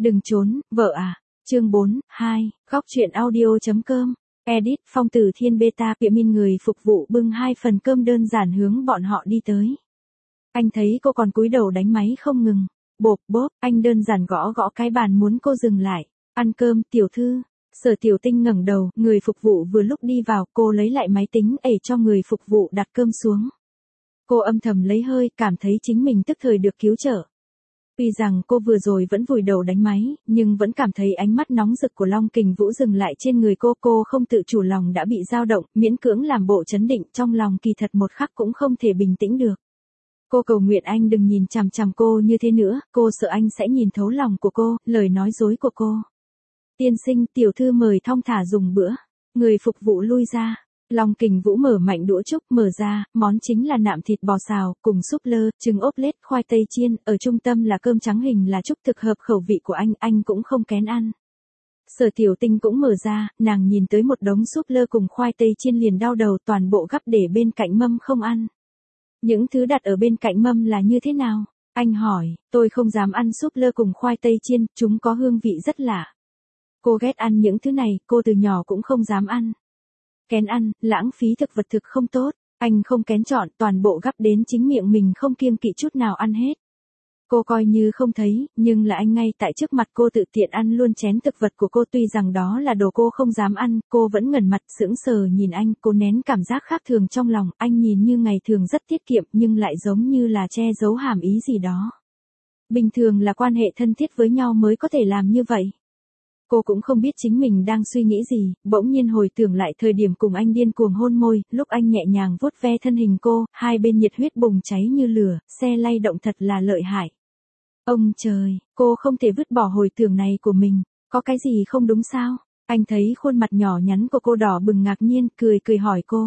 Đừng trốn, vợ à. Chương 4, 2, góc truyện audio.com. Edit, Phong Tử Thiên beta Min người phục vụ bưng 2 phần cơm đơn giản hướng bọn họ đi tới. Anh thấy cô còn cúi đầu đánh máy không ngừng. Bộp bốp, anh đơn giản gõ gõ cái bàn muốn cô dừng lại. Ăn cơm, tiểu thư. Sở Tiểu Tinh ngẩng đầu, người phục vụ vừa lúc đi vào, cô lấy lại máy tính ẩy cho người phục vụ đặt cơm xuống. Cô âm thầm lấy hơi, cảm thấy chính mình tức thời được cứu trợ. Tuy rằng cô vừa rồi vẫn vùi đầu đánh máy, nhưng vẫn cảm thấy ánh mắt nóng rực của Long Kình Vũ dừng lại trên người cô không tự chủ lòng đã bị dao động, miễn cưỡng làm bộ trấn định, trong lòng kỳ thật một khắc cũng không thể bình tĩnh được. Cô cầu nguyện anh đừng nhìn chằm chằm cô như thế nữa, cô sợ anh sẽ nhìn thấu lòng của cô, lời nói dối của cô. Tiên sinh, tiểu thư mời thong thả dùng bữa. Người phục vụ lui ra. Long Kình Vũ mở mạnh đũa trúc mở ra, món chính là nạm thịt bò xào, cùng súp lơ, trứng ốp lết, khoai tây chiên, ở trung tâm là cơm trắng hình là trúc thực hợp khẩu vị của anh cũng không kén ăn. Sở Tiểu Tinh cũng mở ra, nàng nhìn tới một đống súp lơ cùng khoai tây chiên liền đau đầu, toàn bộ gắp để bên cạnh mâm không ăn. Những thứ đặt ở bên cạnh mâm là như thế nào? Anh hỏi, tôi không dám ăn súp lơ cùng khoai tây chiên, chúng có hương vị rất lạ. Cô ghét ăn những thứ này, cô từ nhỏ cũng không dám ăn. Kén ăn, lãng phí thực vật thực không tốt, anh không kén chọn, toàn bộ gắp đến chính miệng mình không kiêng kỵ chút nào ăn hết. Cô coi như không thấy, nhưng là anh ngay tại trước mặt cô tự tiện ăn luôn chén thực vật của cô, tuy rằng đó là đồ cô không dám ăn, cô vẫn ngẩn mặt sững sờ nhìn anh, cô nén cảm giác khác thường trong lòng, anh nhìn như ngày thường rất tiết kiệm nhưng lại giống như là che giấu hàm ý gì đó. Bình thường là quan hệ thân thiết với nhau mới có thể làm như vậy. Cô cũng không biết chính mình đang suy nghĩ gì, bỗng nhiên hồi tưởng lại thời điểm cùng anh điên cuồng hôn môi, lúc anh nhẹ nhàng vuốt ve thân hình cô, hai bên nhiệt huyết bùng cháy như lửa, xe lay động thật là lợi hại. Ông trời, cô không thể vứt bỏ hồi tưởng này của mình, có cái gì không đúng sao? Anh thấy khuôn mặt nhỏ nhắn của cô đỏ bừng ngạc nhiên, cười hỏi cô.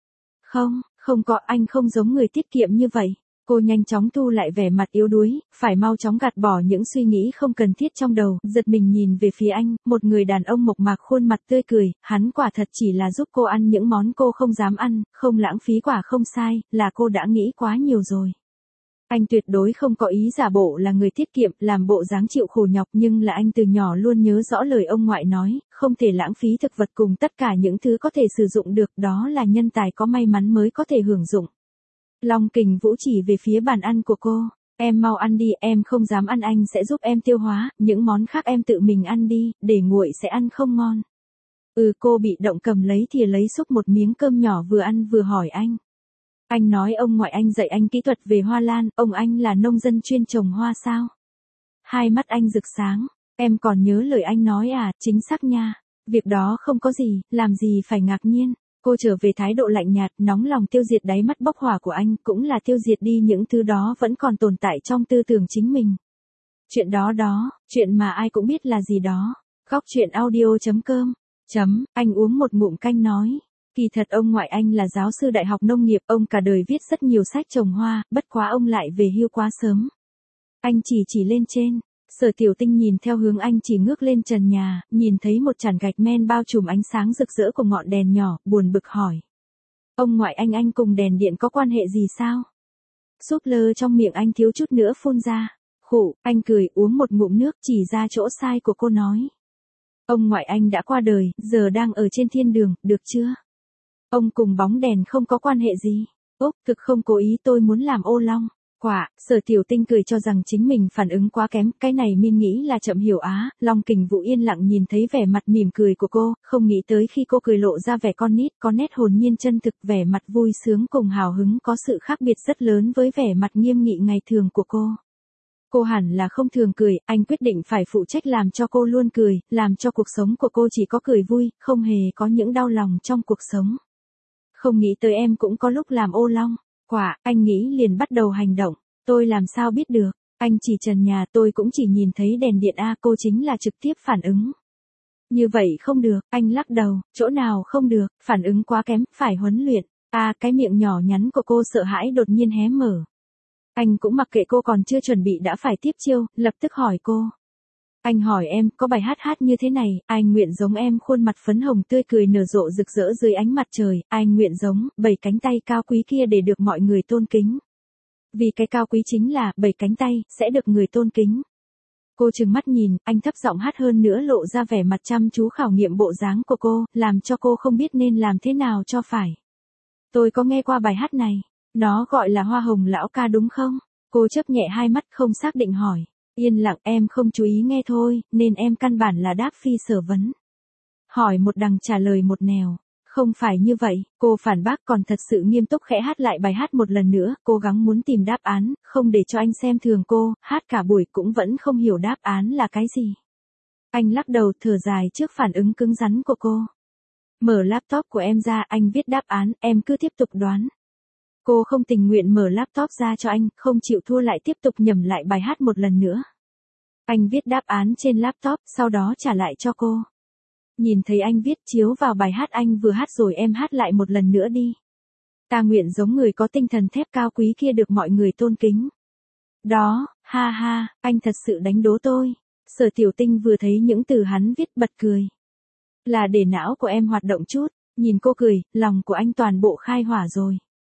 Không có, anh không giống người tiết kiệm như vậy. Cô nhanh chóng thu lại vẻ mặt yếu đuối, phải mau chóng gạt bỏ những suy nghĩ không cần thiết trong đầu, giật mình nhìn về phía anh, một người đàn ông mộc mạc khuôn mặt tươi cười, hắn quả thật chỉ là giúp cô ăn những món cô không dám ăn, không lãng phí quả không sai, là cô đã nghĩ quá nhiều rồi. Anh tuyệt đối không có ý giả bộ là người tiết kiệm, làm bộ dáng chịu khổ nhọc, nhưng là anh từ nhỏ luôn nhớ rõ lời ông ngoại nói, không thể lãng phí thực vật cùng tất cả những thứ có thể sử dụng được, đó là nhân tài có may mắn mới có thể hưởng dụng. Long Kình Vũ chỉ về phía bàn ăn của cô, em mau ăn đi, em không dám ăn, anh sẽ giúp em tiêu hóa, những món khác em tự mình ăn đi, để nguội sẽ ăn không ngon. Cô bị động cầm lấy thìa lấy xúc một miếng cơm nhỏ vừa ăn vừa hỏi anh. Anh nói ông ngoại anh dạy anh kỹ thuật về hoa lan, ông anh là nông dân chuyên trồng hoa sao? Hai mắt anh rực sáng, em còn nhớ lời anh nói à, chính xác nha, việc đó không có gì, làm gì phải ngạc nhiên. Cô trở về thái độ lạnh nhạt, nóng lòng tiêu diệt đáy mắt bốc hỏa của anh, cũng là tiêu diệt đi những thứ đó vẫn còn tồn tại trong tư tưởng chính mình. Chuyện đó, chuyện mà ai cũng biết là gì đó. Góc truyện audio.com. Anh uống một ngụm canh nói. Kỳ thật ông ngoại anh là giáo sư đại học nông nghiệp, ông cả đời viết rất nhiều sách trồng hoa, bất quá ông lại về hưu quá sớm. Anh chỉ lên trên. Sở Tiểu Tinh nhìn theo hướng anh chỉ ngước lên trần nhà, nhìn thấy một chản gạch men bao trùm ánh sáng rực rỡ của ngọn đèn nhỏ, buồn bực hỏi. Ông ngoại anh cùng đèn điện có quan hệ gì sao? Súp lơ trong miệng anh thiếu chút nữa phun ra. Khụ, anh cười uống một ngụm nước chỉ ra chỗ sai của cô nói. Ông ngoại anh đã qua đời, giờ đang ở trên thiên đường, được chưa? Ông cùng bóng đèn không có quan hệ gì. Thực không cố ý, tôi muốn làm ô long. Quả, Sở Tiểu Tinh cười cho rằng chính mình phản ứng quá kém, cái này Min nghĩ là chậm hiểu á, Long Kình Vũ yên lặng nhìn thấy vẻ mặt mỉm cười của cô, không nghĩ tới khi cô cười lộ ra vẻ con nít, có nét hồn nhiên chân thực, vẻ mặt vui sướng cùng hào hứng có sự khác biệt rất lớn với vẻ mặt nghiêm nghị ngày thường của cô. Cô hẳn là không thường cười, anh quyết định phải phụ trách làm cho cô luôn cười, làm cho cuộc sống của cô chỉ có cười vui, không hề có những đau lòng trong cuộc sống. Không nghĩ tới em cũng có lúc làm ô long. Quả, anh nghĩ liền bắt đầu hành động, tôi làm sao biết được, anh chỉ trần nhà, tôi cũng chỉ nhìn thấy đèn điện cô chính là trực tiếp phản ứng. Như vậy không được, anh lắc đầu, chỗ nào không được, phản ứng quá kém, phải huấn luyện. Cái miệng nhỏ nhắn của cô sợ hãi đột nhiên hé mở. Anh cũng mặc kệ cô còn chưa chuẩn bị đã phải tiếp chiêu, lập tức hỏi cô. Anh hỏi em, có bài hát như thế này, ai nguyện giống em, khuôn mặt phấn hồng tươi cười nở rộ rực rỡ dưới ánh mặt trời, ai nguyện giống, 7 cánh tay cao quý kia để được mọi người tôn kính. Vì cái cao quý chính là, 7 cánh tay, sẽ được người tôn kính. Cô trừng mắt nhìn, anh thấp giọng hát hơn nữa lộ ra vẻ mặt chăm chú khảo nghiệm bộ dáng của cô, làm cho cô không biết nên làm thế nào cho phải. Tôi có nghe qua bài hát này, nó gọi là Hoa Hồng Lão Ca đúng không? Cô chớp nhẹ hai mắt không xác định hỏi. Yên lặng, em không chú ý nghe thôi, nên em căn bản là đáp phi sở vấn. Hỏi một đằng trả lời một nẻo. Không phải như vậy, cô phản bác còn thật sự nghiêm túc khẽ hát lại bài hát một lần nữa, cố gắng muốn tìm đáp án, không để cho anh xem thường cô, hát cả buổi cũng vẫn không hiểu đáp án là cái gì. Anh lắc đầu thở dài trước phản ứng cứng rắn của cô. Mở laptop của em ra, anh viết đáp án, em cứ tiếp tục đoán. Cô không tình nguyện mở laptop ra cho anh, không chịu thua lại tiếp tục nhẩm lại bài hát một lần nữa. Anh viết đáp án trên laptop, sau đó trả lại cho cô. Nhìn thấy anh viết chiếu vào bài hát anh vừa hát rồi em hát lại một lần nữa đi. Ta nguyện giống người có tinh thần thép cao quý kia được mọi người tôn kính. Đó, ha ha, anh thật sự đánh đố tôi. Sở Tiểu Tinh vừa thấy những từ hắn viết bật cười. Là để não của em hoạt động chút, nhìn cô cười, lòng của anh toàn bộ khai hỏa rồi.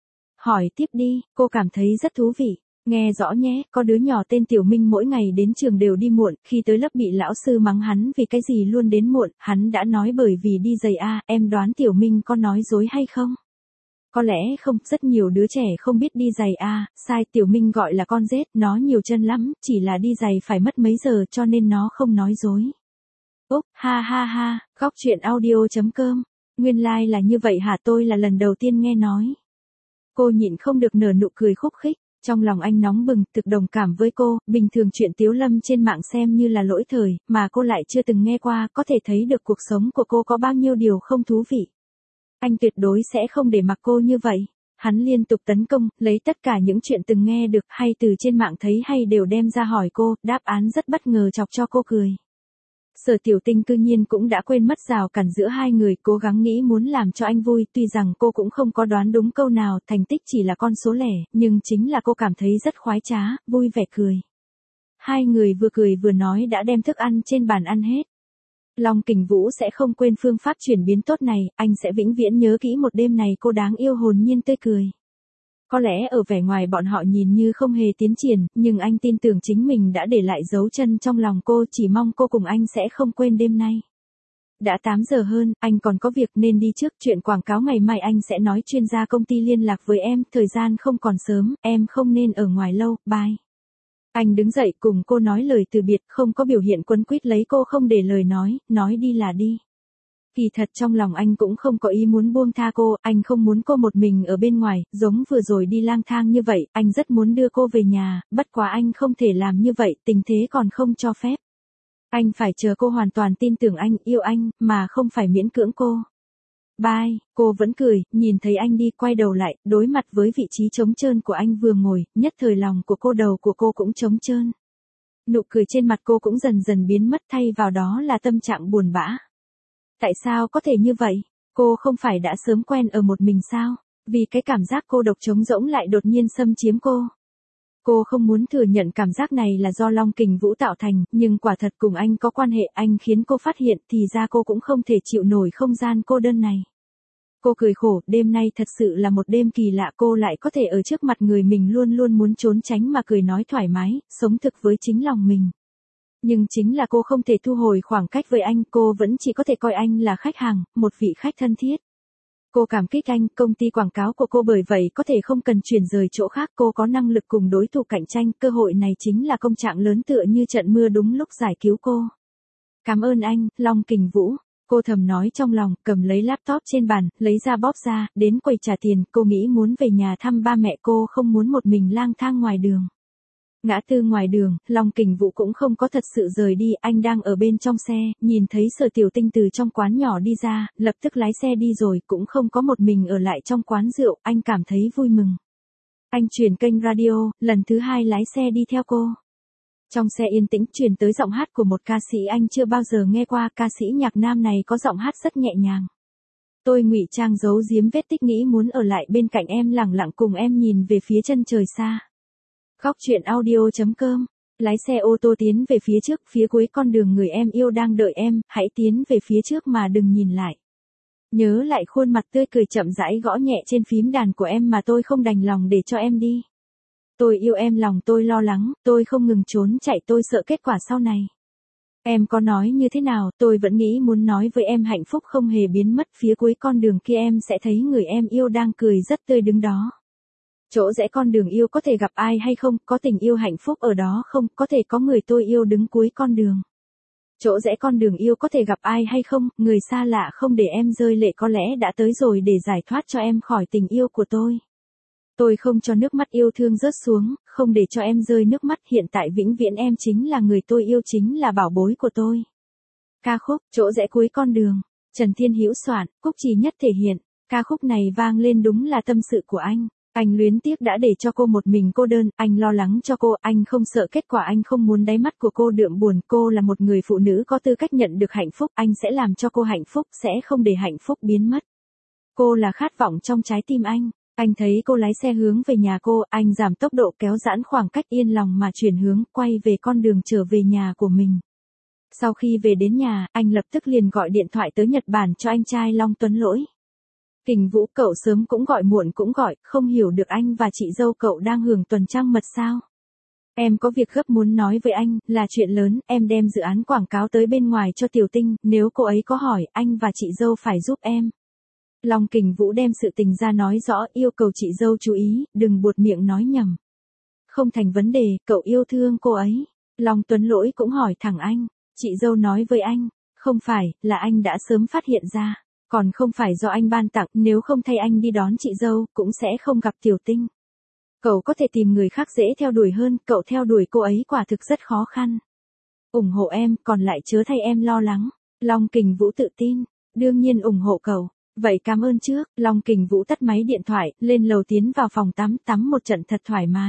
Hỏi tiếp đi, cô cảm thấy rất thú vị. Nghe rõ nhé, có đứa nhỏ tên Tiểu Minh mỗi ngày đến trường đều đi muộn, khi tới lớp bị lão sư mắng hắn vì cái gì luôn đến muộn, hắn đã nói bởi vì đi giày a, em đoán Tiểu Minh có nói dối hay không? Có lẽ không, rất nhiều đứa trẻ không biết đi giày a, sai, Tiểu Minh gọi là con rết, nó nhiều chân lắm, chỉ là đi giày phải mất mấy giờ cho nên nó không nói dối. Úp, ha ha ha, góc chuyện audio.com, nguyên lai là như vậy hả, tôi là lần đầu tiên nghe nói. Cô nhịn không được nở nụ cười khúc khích. Trong lòng anh nóng bừng, thực đồng cảm với cô, bình thường chuyện Tiếu Lâm trên mạng xem như là lỗi thời, mà cô lại chưa từng nghe qua, có thể thấy được cuộc sống của cô có bao nhiêu điều không thú vị. Anh tuyệt đối sẽ không để mặc cô như vậy. Hắn liên tục tấn công, lấy tất cả những chuyện từng nghe được hay từ trên mạng thấy hay đều đem ra hỏi cô, đáp án rất bất ngờ chọc cho cô cười. Sở Tiểu Tinh cư nhiên cũng đã quên mất rào cản giữa hai người, cố gắng nghĩ muốn làm cho anh vui, tuy rằng cô cũng không có đoán đúng câu nào, thành tích chỉ là con số lẻ, nhưng chính là cô cảm thấy rất khoái trá, vui vẻ cười. Hai người vừa cười vừa nói đã đem thức ăn trên bàn ăn hết. Long Kình Vũ sẽ không quên phương pháp chuyển biến tốt này, anh sẽ vĩnh viễn nhớ kỹ một đêm này cô đáng yêu hồn nhiên tươi cười. Có lẽ ở vẻ ngoài bọn họ nhìn như không hề tiến triển, nhưng anh tin tưởng chính mình đã để lại dấu chân trong lòng cô, chỉ mong cô cùng anh sẽ không quên đêm nay. Đã 8 giờ hơn, anh còn có việc nên đi trước, chuyện quảng cáo ngày mai anh sẽ nói chuyên gia công ty liên lạc với em, thời gian không còn sớm, em không nên ở ngoài lâu, bye. Anh đứng dậy cùng cô nói lời từ biệt, không có biểu hiện quấn quýt lấy cô không để lời nói đi là đi. Kỳ thật trong lòng anh cũng không có ý muốn buông tha cô, anh không muốn cô một mình ở bên ngoài, giống vừa rồi đi lang thang như vậy, anh rất muốn đưa cô về nhà, bất quá anh không thể làm như vậy, tình thế còn không cho phép. Anh phải chờ cô hoàn toàn tin tưởng anh, yêu anh, mà không phải miễn cưỡng cô. Bye, cô vẫn cười, nhìn thấy anh đi quay đầu lại, đối mặt với vị trí trống trơn của anh vừa ngồi, nhất thời lòng của cô đầu của cô cũng trống trơn. Nụ cười trên mặt cô cũng dần dần biến mất thay vào đó là tâm trạng buồn bã. Tại sao có thể như vậy? Cô không phải đã sớm quen ở một mình sao? Vì cái cảm giác cô độc trống rỗng lại đột nhiên xâm chiếm cô. Cô không muốn thừa nhận cảm giác này là do Long Kình Vũ tạo thành, nhưng quả thật cùng anh có quan hệ, anh khiến cô phát hiện thì ra cô cũng không thể chịu nổi không gian cô đơn này. Cô cười khổ, đêm nay thật sự là một đêm kỳ lạ, cô lại có thể ở trước mặt người mình luôn luôn muốn trốn tránh mà cười nói thoải mái, sống thực với chính lòng mình. Nhưng chính là cô không thể thu hồi khoảng cách với anh, cô vẫn chỉ có thể coi anh là khách hàng, một vị khách thân thiết. Cô cảm kích anh, công ty quảng cáo của cô bởi vậy có thể không cần chuyển rời chỗ khác, cô có năng lực cùng đối thủ cạnh tranh, cơ hội này chính là công trạng lớn tựa như trận mưa đúng lúc giải cứu cô. Cảm ơn anh, Long Kình Vũ. Cô thầm nói trong lòng, cầm lấy laptop trên bàn, lấy ra bóp ra, đến quầy trả tiền, cô nghĩ muốn về nhà thăm ba mẹ, cô không muốn một mình lang thang ngoài đường. Ngã tư ngoài đường, Long Kình Vũ cũng không có thật sự rời đi, anh đang ở bên trong xe, nhìn thấy Sở Tiểu Tinh từ trong quán nhỏ đi ra, lập tức lái xe đi rồi, cũng không có một mình ở lại trong quán rượu, anh cảm thấy vui mừng. Anh chuyển kênh radio, lần thứ hai lái xe đi theo cô. Trong xe yên tĩnh truyền tới giọng hát của một ca sĩ anh chưa bao giờ nghe qua, ca sĩ nhạc nam này có giọng hát rất nhẹ nhàng. Tôi ngụy trang giấu giếm vết tích nghĩ muốn ở lại bên cạnh em lẳng lặng cùng em nhìn về phía chân trời xa. Góc chuyện audio.com, lái xe ô tô tiến về phía trước, phía cuối con đường người em yêu đang đợi em, hãy tiến về phía trước mà đừng nhìn lại. Nhớ lại khuôn mặt tươi cười chậm rãi gõ nhẹ trên phím đàn của em mà tôi không đành lòng để cho em đi. Tôi yêu em, lòng tôi lo lắng, tôi không ngừng trốn chạy, tôi sợ kết quả sau này. Em có nói như thế nào, tôi vẫn nghĩ muốn nói với em hạnh phúc không hề biến mất, phía cuối con đường kia em sẽ thấy người em yêu đang cười rất tươi đứng đó. Chỗ rẽ con đường yêu có thể gặp ai hay không, có tình yêu hạnh phúc ở đó không, có thể có người tôi yêu đứng cuối con đường. Chỗ rẽ con đường yêu có thể gặp ai hay không, người xa lạ không để em rơi lệ có lẽ đã tới rồi để giải thoát cho em khỏi tình yêu của tôi. Tôi không cho nước mắt yêu thương rớt xuống, không để cho em rơi nước mắt, hiện tại vĩnh viễn em chính là người tôi yêu, chính là bảo bối của tôi. Ca khúc, chỗ rẽ cuối con đường, Trần Thiên Hữu soạn, Cúc Trì Nhất thể hiện. Ca khúc này vang lên đúng là tâm sự của anh. Anh luyến tiếc đã để cho cô một mình cô đơn, anh lo lắng cho cô, anh không sợ kết quả, anh không muốn đáy mắt của cô đượm buồn, cô là một người phụ nữ có tư cách nhận được hạnh phúc, anh sẽ làm cho cô hạnh phúc, sẽ không để hạnh phúc biến mất. Cô là khát vọng trong trái tim anh. Anh thấy cô lái xe hướng về nhà cô, anh giảm tốc độ kéo giãn khoảng cách, yên lòng mà chuyển hướng, quay về con đường trở về nhà của mình. Sau khi về đến nhà, anh lập tức liền gọi điện thoại tới Nhật Bản cho anh trai Long Tuấn Lỗi. Kình Vũ, cậu sớm cũng gọi muộn cũng gọi, không hiểu được anh và chị dâu cậu đang hưởng tuần trăng mật sao? Em có việc gấp muốn nói với anh, là chuyện lớn, em đem dự án quảng cáo tới bên ngoài cho Tiểu Tinh, nếu cô ấy có hỏi, anh và chị dâu phải giúp em. Long Kình Vũ đem sự tình ra nói rõ, yêu cầu chị dâu chú ý, đừng buột miệng nói nhầm. Không thành vấn đề, cậu yêu thương cô ấy. Long Tuấn Lỗi cũng hỏi thẳng anh, chị dâu nói với anh, không phải, là anh đã sớm phát hiện ra. Còn không phải do anh ban tặng, nếu không thay anh đi đón chị dâu, cũng sẽ không gặp Tiểu Tinh. Cậu có thể tìm người khác dễ theo đuổi hơn, cậu theo đuổi cô ấy quả thực rất khó khăn. Ủng hộ em, còn lại chớ thay em lo lắng. Long Kình Vũ tự tin, đương nhiên ủng hộ cậu. Vậy cảm ơn trước, Long Kình Vũ tắt máy điện thoại, lên lầu tiến vào phòng tắm một trận thật thoải mái.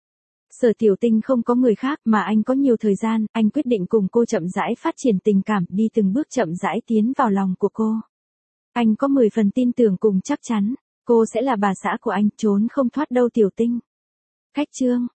Sở Tiểu Tinh không có người khác mà anh có nhiều thời gian, anh quyết định cùng cô chậm rãi phát triển tình cảm, đi từng bước chậm rãi tiến vào lòng của cô. Anh có 10 phần tin tưởng cùng chắc chắn, cô sẽ là bà xã của anh, trốn không thoát đâu Tiểu Tinh. Khách chương.